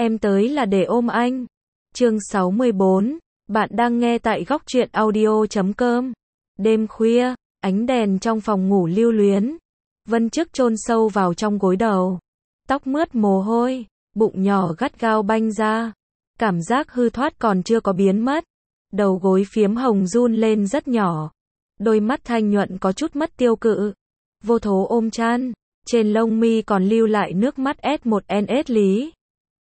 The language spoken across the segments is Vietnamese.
Em tới là để ôm anh. Chương 64, bạn đang nghe tại góc truyện audio.com. Đêm khuya, ánh đèn trong phòng ngủ lưu luyến. Vân Chức chôn sâu vào trong gối đầu. Tóc mướt mồ hôi, bụng nhỏ gắt gao banh ra. Cảm giác hư thoát còn chưa có biến mất. Đầu gối phiếm hồng run lên rất nhỏ. Đôi mắt thanh nhuận có chút mất tiêu cự. Vô thố ôm chăn. Trên lông mi còn lưu lại nước mắt S1NS lý.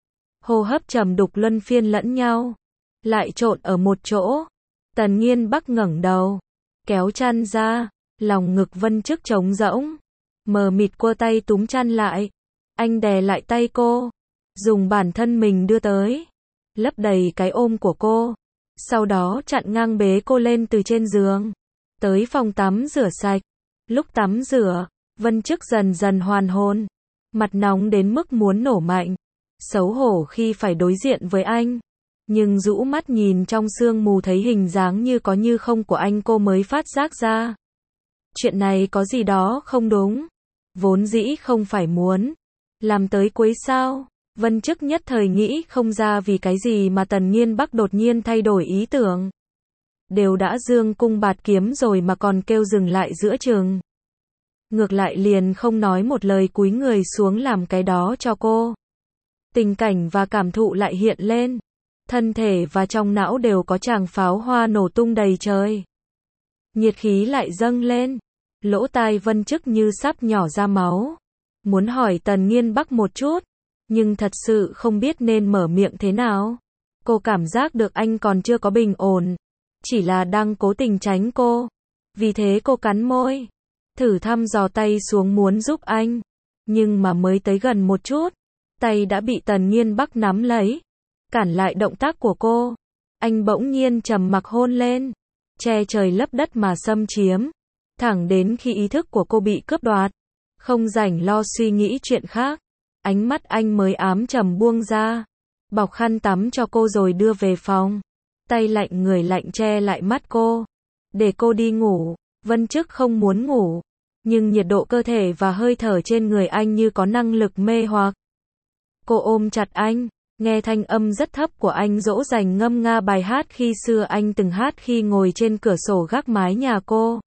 Hô hấp trầm đục luân phiên lẫn nhau. Lại trộn ở một chỗ. Tần Nghiên Bắc ngẩng đầu. Kéo chăn ra. Lòng ngực Vân Chức trống rỗng. Mờ mịt cua tay túm chăn lại. Anh đè lại tay cô. Dùng bản thân mình đưa tới. Lấp đầy cái ôm của cô. Sau đó chặn ngang bế cô lên từ trên giường. Tới phòng tắm rửa sạch. Lúc tắm rửa, Vân Chức dần dần hoàn hồn. Mặt nóng đến mức muốn nổ mạnh. Xấu hổ khi phải đối diện với anh. Nhưng rũ mắt nhìn trong sương mù thấy hình dáng như có như không của anh cô mới phát giác ra. Chuyện này có gì đó không đúng. Vốn dĩ không phải muốn. Làm tới cuối sao. Vân Chức nhất thời nghĩ không ra vì cái gì mà Tần Nghiên Bắc đột nhiên thay đổi ý tưởng. Đều đã dương cung bạt kiếm rồi mà còn kêu dừng lại giữa chừng. Ngược lại liền không nói một lời cúi người xuống làm cái đó cho cô. Tình cảnh và cảm thụ lại hiện lên. Thân thể và trong não đều có tràng pháo hoa nổ tung đầy trời. Nhiệt khí lại dâng lên. Lỗ tai Vân Chức như sắp nhỏ ra máu. Muốn hỏi Tần Nghiên Bắc một chút. Nhưng thật sự không biết nên mở miệng thế nào. Cô cảm giác được anh còn chưa có bình ổn. Chỉ là đang cố tình tránh cô. Vì thế cô cắn môi. Thử thăm dò tay xuống muốn giúp anh. Nhưng mà mới tới gần một chút. Tay đã bị Tần Nghiên Bắc nắm lấy. Cản lại động tác của cô. Anh bỗng nhiên trầm mặc hôn lên. Che trời lấp đất mà xâm chiếm. Thẳng đến khi ý thức của cô bị cướp đoạt. Không rảnh lo suy nghĩ chuyện khác. Ánh mắt anh mới ám trầm buông ra. Bọc khăn tắm cho cô rồi đưa về phòng. Tay lạnh người lạnh che lại mắt cô. Để cô đi ngủ. Vân Chức không muốn ngủ. Nhưng nhiệt độ cơ thể và hơi thở trên người anh như có năng lực mê hoặc. Cô ôm chặt anh. Nghe thanh âm rất thấp của anh dỗ dành ngâm nga bài hát khi xưa anh từng hát khi ngồi trên cửa sổ gác mái nhà cô.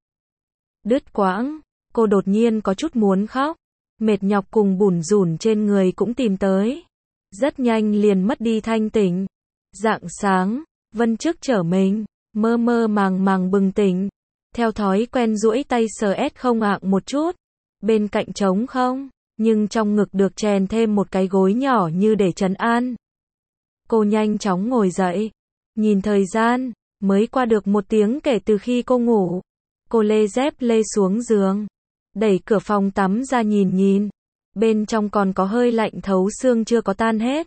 Đứt quãng. Cô đột nhiên có chút muốn khóc. Mệt nhọc cùng bủn rủn trên người cũng tìm tới. Rất nhanh liền mất đi thanh tỉnh. Rạng sáng, Vân Chức trở mình, mơ mơ màng màng bừng tỉnh. Theo thói quen duỗi tay sờ không ạng một chút. Bên cạnh trống không, nhưng trong ngực được chèn thêm một cái gối nhỏ như để trấn an. Cô nhanh chóng ngồi dậy. Nhìn thời gian, mới qua được 1 tiếng kể từ khi cô ngủ. Cô lê dép lê xuống giường. Đẩy cửa phòng tắm ra nhìn. Bên trong còn có hơi lạnh thấu xương chưa có tan hết.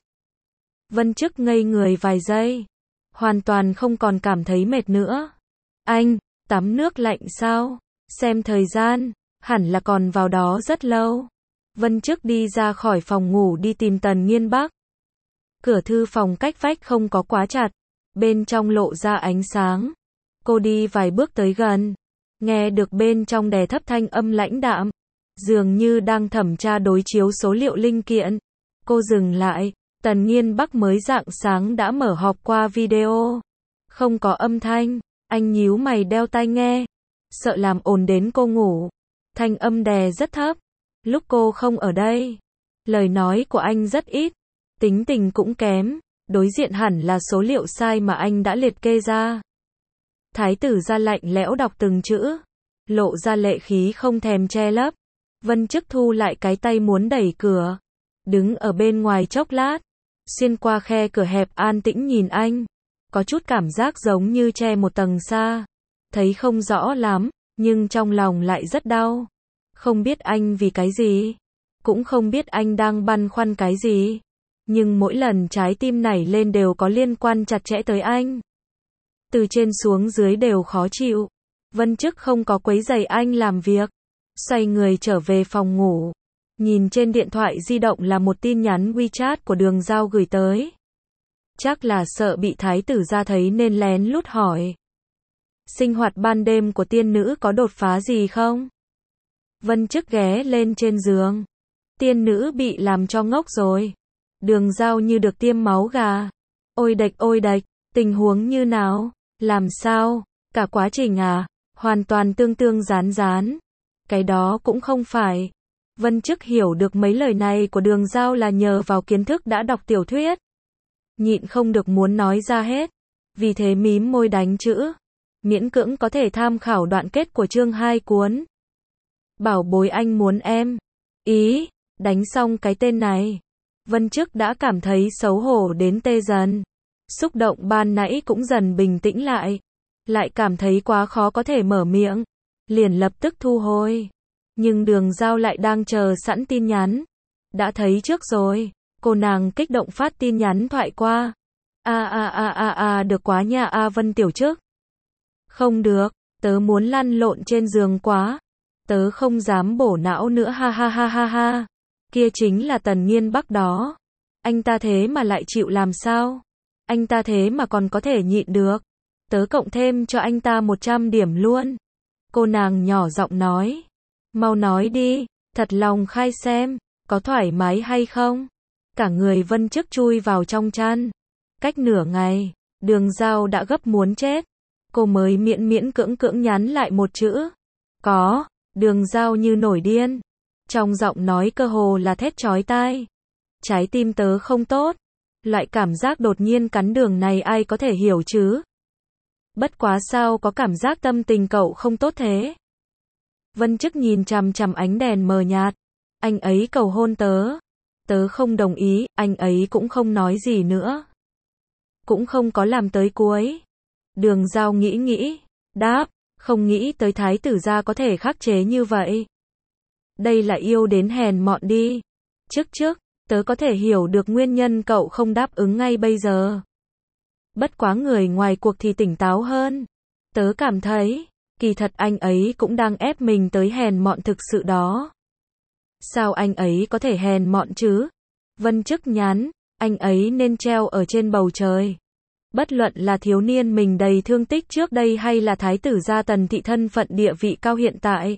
Vân Chức ngây người vài giây. Hoàn toàn không còn cảm thấy mệt nữa. Anh, tắm nước lạnh sao? Xem thời gian, hẳn là còn vào đó rất lâu. Vân Chức đi ra khỏi phòng ngủ đi tìm Tần Nghiên Bắc. Cửa thư phòng cách vách không có quá chặt. Bên trong lộ ra ánh sáng. Cô đi vài bước tới gần. Nghe được bên trong đè thấp thanh âm lãnh đạm. Dường như đang thẩm tra đối chiếu số liệu linh kiện. Cô dừng lại. Tần Nghiên Bắc mới rạng sáng đã mở họp qua video. Không có âm thanh. Anh nhíu mày đeo tai nghe. Sợ làm ồn đến cô ngủ. Thanh âm đè rất thấp. Lúc cô không ở đây. Lời nói của anh rất ít. Tính tình cũng kém. Đối diện hẳn là số liệu sai mà anh đã liệt kê ra. Thái tử ra lạnh lẽo đọc từng chữ. Lộ ra lệ khí không thèm che lấp. Vân Chức thu lại cái tay muốn đẩy cửa. Đứng ở bên ngoài chốc lát. Xuyên qua khe cửa hẹp an tĩnh nhìn anh. Có chút cảm giác giống như che một tầng xa. Thấy không rõ lắm, nhưng trong lòng lại rất đau. Không biết anh vì cái gì. Cũng không biết anh đang băn khoăn cái gì. Nhưng mỗi lần trái tim nảy lên đều có liên quan chặt chẽ tới anh. Từ trên xuống dưới đều khó chịu. Vân Chức không có quấy rầy anh làm việc. Xoay người trở về phòng ngủ. Nhìn trên điện thoại di động là một tin nhắn WeChat của Đường Giao gửi tới. Chắc là sợ bị thái tử ra thấy nên lén lút hỏi. Sinh hoạt ban đêm của tiên nữ có đột phá gì không? Vân Chức ghé lên trên giường. Tiên nữ bị làm cho ngốc rồi. Đường Giao như được tiêm máu gà. Ôi đạch, tình huống như nào? Làm sao? Cả quá trình à? Hoàn toàn tương tương gián gián. Cái đó cũng không phải. Vân Chức hiểu được mấy lời này của Đường Giao là nhờ vào kiến thức đã đọc tiểu thuyết. Nhịn không được muốn nói ra hết. Vì thế mím môi đánh chữ. Miễn cưỡng có thể tham khảo đoạn kết của chương 2 cuốn. Bảo bối anh muốn em. Ý, đánh xong cái tên này. Vân Chức đã cảm thấy xấu hổ đến tê dần. Xúc động ban nãy cũng dần bình tĩnh lại. Lại cảm thấy quá khó có thể mở miệng. Liền lập tức thu hồi. Nhưng Đường Giao lại đang chờ sẵn tin nhắn. Đã thấy trước rồi. Cô nàng kích động phát tin nhắn thoại qua. Được quá nha Vân Tiểu Chức. Không được, tớ muốn lăn lộn trên giường quá. Tớ không dám bổ não nữa ha. Kia chính là Tần Nghiên Bắc đó. Anh ta thế mà lại chịu làm sao? Anh ta thế mà còn có thể nhịn được. Tớ cộng thêm cho anh ta 100 điểm luôn. Cô nàng nhỏ giọng nói. Mau nói đi, thật lòng khai xem, có thoải mái hay không? Cả người Vân Chức chui vào trong chăn. Cách nửa ngày, Đường Giao đã gấp muốn chết. Cô mới miễn cưỡng nhắn lại một chữ. Có, Đường Giao như nổi điên. Trong giọng nói cơ hồ là thét chói tai. Trái tim tớ không tốt. Loại cảm giác đột nhiên cắn đường này ai có thể hiểu chứ? Bất quá sao có cảm giác tâm tình cậu không tốt thế? Vân Chức nhìn chằm chằm ánh đèn mờ nhạt. Anh ấy cầu hôn tớ. Tớ không đồng ý, anh ấy cũng không nói gì nữa. Cũng không có làm tới cuối. Đường Giao nghĩ, đáp, không nghĩ tới thái tử gia có thể khắc chế như vậy. Đây là yêu đến hèn mọn đi. Trước, tớ có thể hiểu được nguyên nhân cậu không đáp ứng ngay bây giờ. Bất quá người ngoài cuộc thì tỉnh táo hơn. Tớ cảm thấy, kỳ thật anh ấy cũng đang ép mình tới hèn mọn thực sự đó. Sao anh ấy có thể hèn mọn chứ? Vân Chức nhắn, anh ấy nên treo ở trên bầu trời. Bất luận là thiếu niên mình đầy thương tích trước đây hay là thái tử gia Tần thị thân phận địa vị cao hiện tại.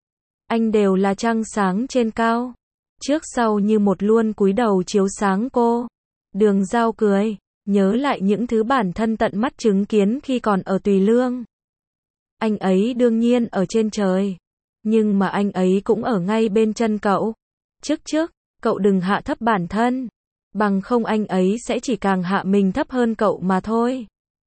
Anh đều là trăng sáng trên cao. Trước sau như một luôn cúi đầu chiếu sáng cô. Đường Giao cười, nhớ lại những thứ bản thân tận mắt chứng kiến khi còn ở Tùy Lương. Anh ấy đương nhiên ở trên trời. Nhưng mà anh ấy cũng ở ngay bên chân cậu. Trước, cậu đừng hạ thấp bản thân. Bằng không anh ấy sẽ chỉ càng hạ mình thấp hơn cậu mà thôi.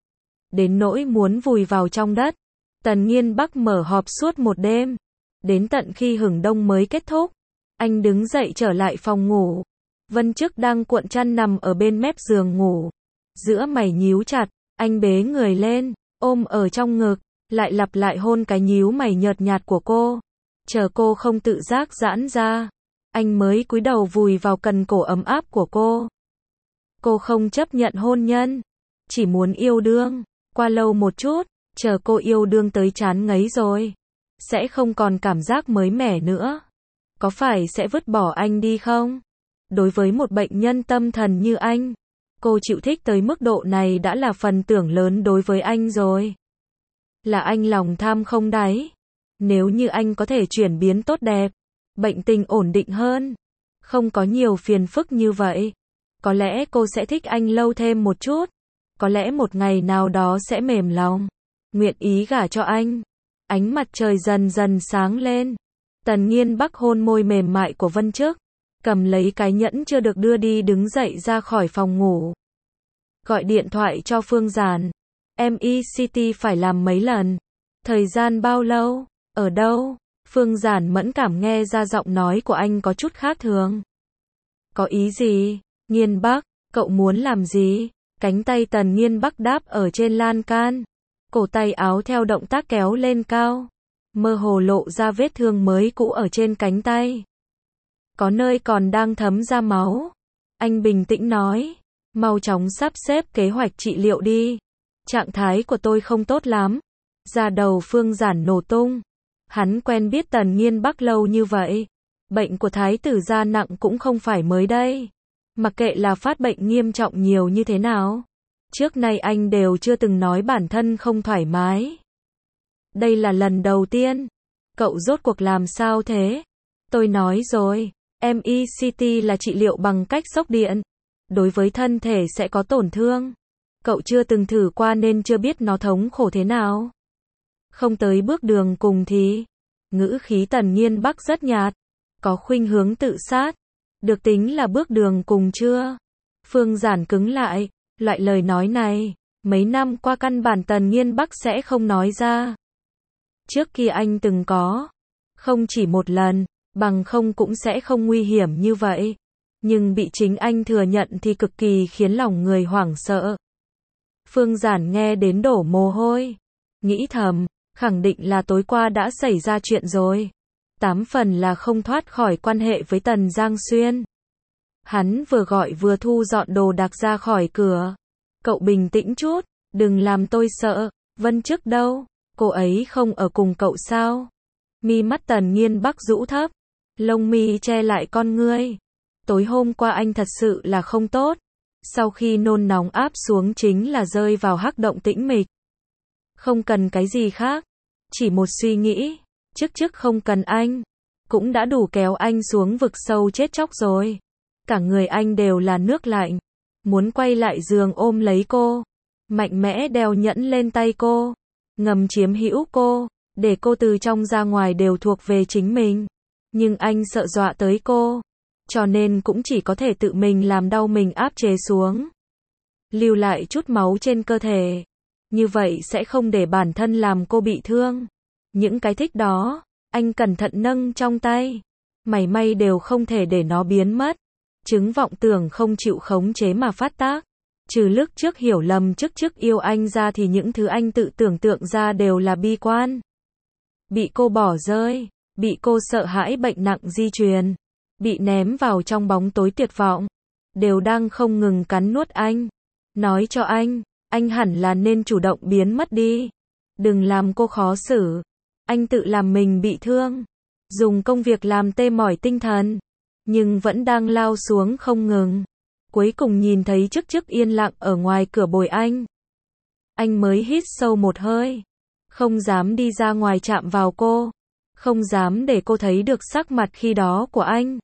Đến nỗi muốn vùi vào trong đất. Tần Nghiên Bắc mở họp suốt một đêm. Đến tận khi hửng đông mới kết thúc. Anh đứng dậy trở lại phòng ngủ. Vân Chức đang cuộn chăn nằm ở bên mép giường ngủ. Giữa mày nhíu chặt, anh bế người lên, ôm ở trong ngực, lại lặp lại hôn cái nhíu mày nhợt nhạt của cô. Chờ cô không tự giác giãn ra. Anh mới cúi đầu vùi vào cần cổ ấm áp của cô. Cô không chấp nhận hôn nhân. Chỉ muốn yêu đương. Qua lâu một chút, chờ cô yêu đương tới chán ngấy rồi. Sẽ không còn cảm giác mới mẻ nữa. Có phải sẽ vứt bỏ anh đi không? Đối với một bệnh nhân tâm thần như anh, cô chịu thích tới mức độ này đã là phần thưởng lớn đối với anh rồi. Là anh lòng tham không đáy. Nếu như anh có thể chuyển biến tốt đẹp, bệnh tình ổn định hơn, không có nhiều phiền phức như vậy, có lẽ cô sẽ thích anh lâu thêm một chút. Có lẽ một ngày nào đó sẽ mềm lòng, nguyện ý gả cho anh. Ánh mặt trời dần dần sáng lên. Tần Nghiên Bắc hôn môi mềm mại của Vân Chức, cầm lấy cái nhẫn chưa được đưa đi đứng dậy ra khỏi phòng ngủ. Gọi điện thoại cho Phương Giản. MECT phải làm mấy lần? Thời gian bao lâu? Ở đâu? Phương Giản mẫn cảm nghe ra giọng nói của anh có chút khác thường. Có ý gì? Nghiên Bắc, cậu muốn làm gì? Cánh tay Tần Nghiên Bắc đáp ở trên lan can. Cổ tay áo theo động tác kéo lên cao. Mơ hồ lộ ra vết thương mới cũ ở trên cánh tay. Có nơi còn đang thấm ra máu. Anh bình tĩnh nói. Mau chóng sắp xếp kế hoạch trị liệu đi. Trạng thái của tôi không tốt lắm. Da đầu Phương Giản nổ tung. Hắn quen biết Tần Nghiên Bắc lâu như vậy. Bệnh của thái tử gia nặng cũng không phải mới đây. Mặc kệ là phát bệnh nghiêm trọng nhiều như thế nào. Trước nay anh đều chưa từng nói bản thân không thoải mái. Đây là lần đầu tiên. Cậu rốt cuộc làm sao thế? Tôi nói rồi. MECT là trị liệu bằng cách sốc điện. đối với thân thể sẽ có tổn thương. Cậu chưa từng thử qua nên chưa biết nó thống khổ thế nào. Không tới bước đường cùng thì, ngữ khí Tần Nghiên Bắc rất nhạt, có khuynh hướng tự sát, được tính là bước đường cùng chưa? Phương Giản cứng lại, loại lời nói này, mấy năm qua căn bản Tần Nghiên Bắc sẽ không nói ra. Trước kia anh từng có, không chỉ một lần, bằng không cũng sẽ không nguy hiểm như vậy. Nhưng bị chính anh thừa nhận thì cực kỳ khiến lòng người hoảng sợ. Phương Giản nghe đến đổ mồ hôi, nghĩ thầm, khẳng định là tối qua đã xảy ra chuyện rồi. 8 phần là không thoát khỏi quan hệ với Tần Giang Xuyên. Hắn vừa gọi vừa thu dọn đồ đạc ra khỏi cửa. Cậu bình tĩnh chút, đừng làm tôi sợ. Vân Chức đâu? Cô ấy không ở cùng cậu sao? Mi mắt Tần Nghiên Bắc rũ thấp, lông mi che lại con ngươi. Tối hôm qua anh thật sự là không tốt. Sau khi nôn nóng áp xuống chính là rơi vào hắc động tĩnh mịch. Không cần cái gì khác, chỉ một suy nghĩ, chức không cần anh, cũng đã đủ kéo anh xuống vực sâu chết chóc rồi. Cả người anh đều là nước lạnh, muốn quay lại giường ôm lấy cô, mạnh mẽ đeo nhẫn lên tay cô, ngầm chiếm hữu cô, để cô từ trong ra ngoài đều thuộc về chính mình. Nhưng anh sợ dọa tới cô, cho nên cũng chỉ có thể tự mình làm đau mình áp chế xuống, lưu lại chút máu trên cơ thể. Như vậy sẽ không để bản thân làm cô bị thương. Những cái thích đó, anh cẩn thận nâng trong tay, mảy may đều không thể để nó biến mất. Chứng vọng tưởng không chịu khống chế mà phát tác. Trừ lúc trước hiểu lầm chức yêu anh ra thì những thứ anh tự tưởng tượng ra đều là bi quan. Bị cô bỏ rơi, bị cô sợ hãi bệnh nặng di truyền, bị ném vào trong bóng tối tuyệt vọng, đều đang không ngừng cắn nuốt anh. Nói cho anh hẳn là nên chủ động biến mất đi. Đừng làm cô khó xử. Anh tự làm mình bị thương, dùng công việc làm tê mỏi tinh thần, nhưng vẫn đang lao xuống không ngừng. Cuối cùng nhìn thấy chức yên lặng ở ngoài cửa bồi anh. Anh mới hít sâu một hơi, không dám đi ra ngoài chạm vào cô, không dám để cô thấy được sắc mặt khi đó của anh.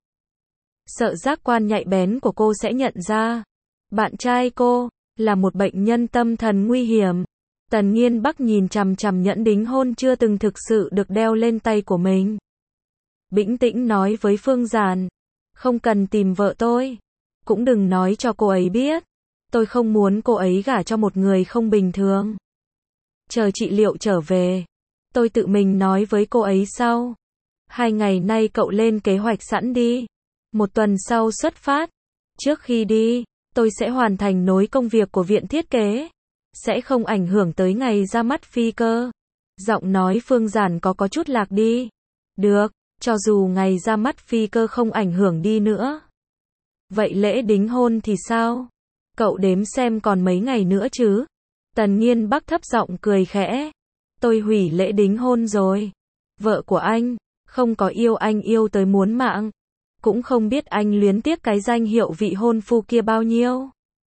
Sợ giác quan nhạy bén của cô sẽ nhận ra, bạn trai cô là một bệnh nhân tâm thần nguy hiểm. Tần Nghiên Bắc nhìn chằm chằm nhẫn đính hôn chưa từng thực sự được đeo lên tay của mình. Bĩnh tĩnh nói với Phương Giản, không cần tìm vợ tôi, cũng đừng nói cho cô ấy biết. Tôi không muốn cô ấy gả cho một người không bình thường. Chờ trị liệu trở về, tôi tự mình nói với cô ấy sau. 2 ngày nay cậu lên kế hoạch sẵn đi. 1 tuần sau xuất phát. Trước khi đi, tôi sẽ hoàn thành nối công việc của viện thiết kế. Sẽ không ảnh hưởng tới ngày ra mắt phi cơ. Giọng nói Phương Giản có chút lạc đi. Được, cho dù ngày ra mắt phi cơ không ảnh hưởng đi nữa. Vậy lễ đính hôn thì sao? Cậu đếm xem còn mấy ngày nữa chứ? Tần Nghiên Bắc thấp giọng cười khẽ. Tôi hủy lễ đính hôn rồi. Vợ của anh, không có yêu anh yêu tới muốn mạng. Cũng không biết anh luyến tiếc cái danh hiệu vị hôn phu kia bao nhiêu.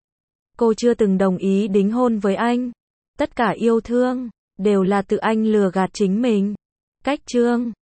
Cô chưa từng đồng ý đính hôn với anh. Tất cả yêu thương, đều là tự anh lừa gạt chính mình. Cách chương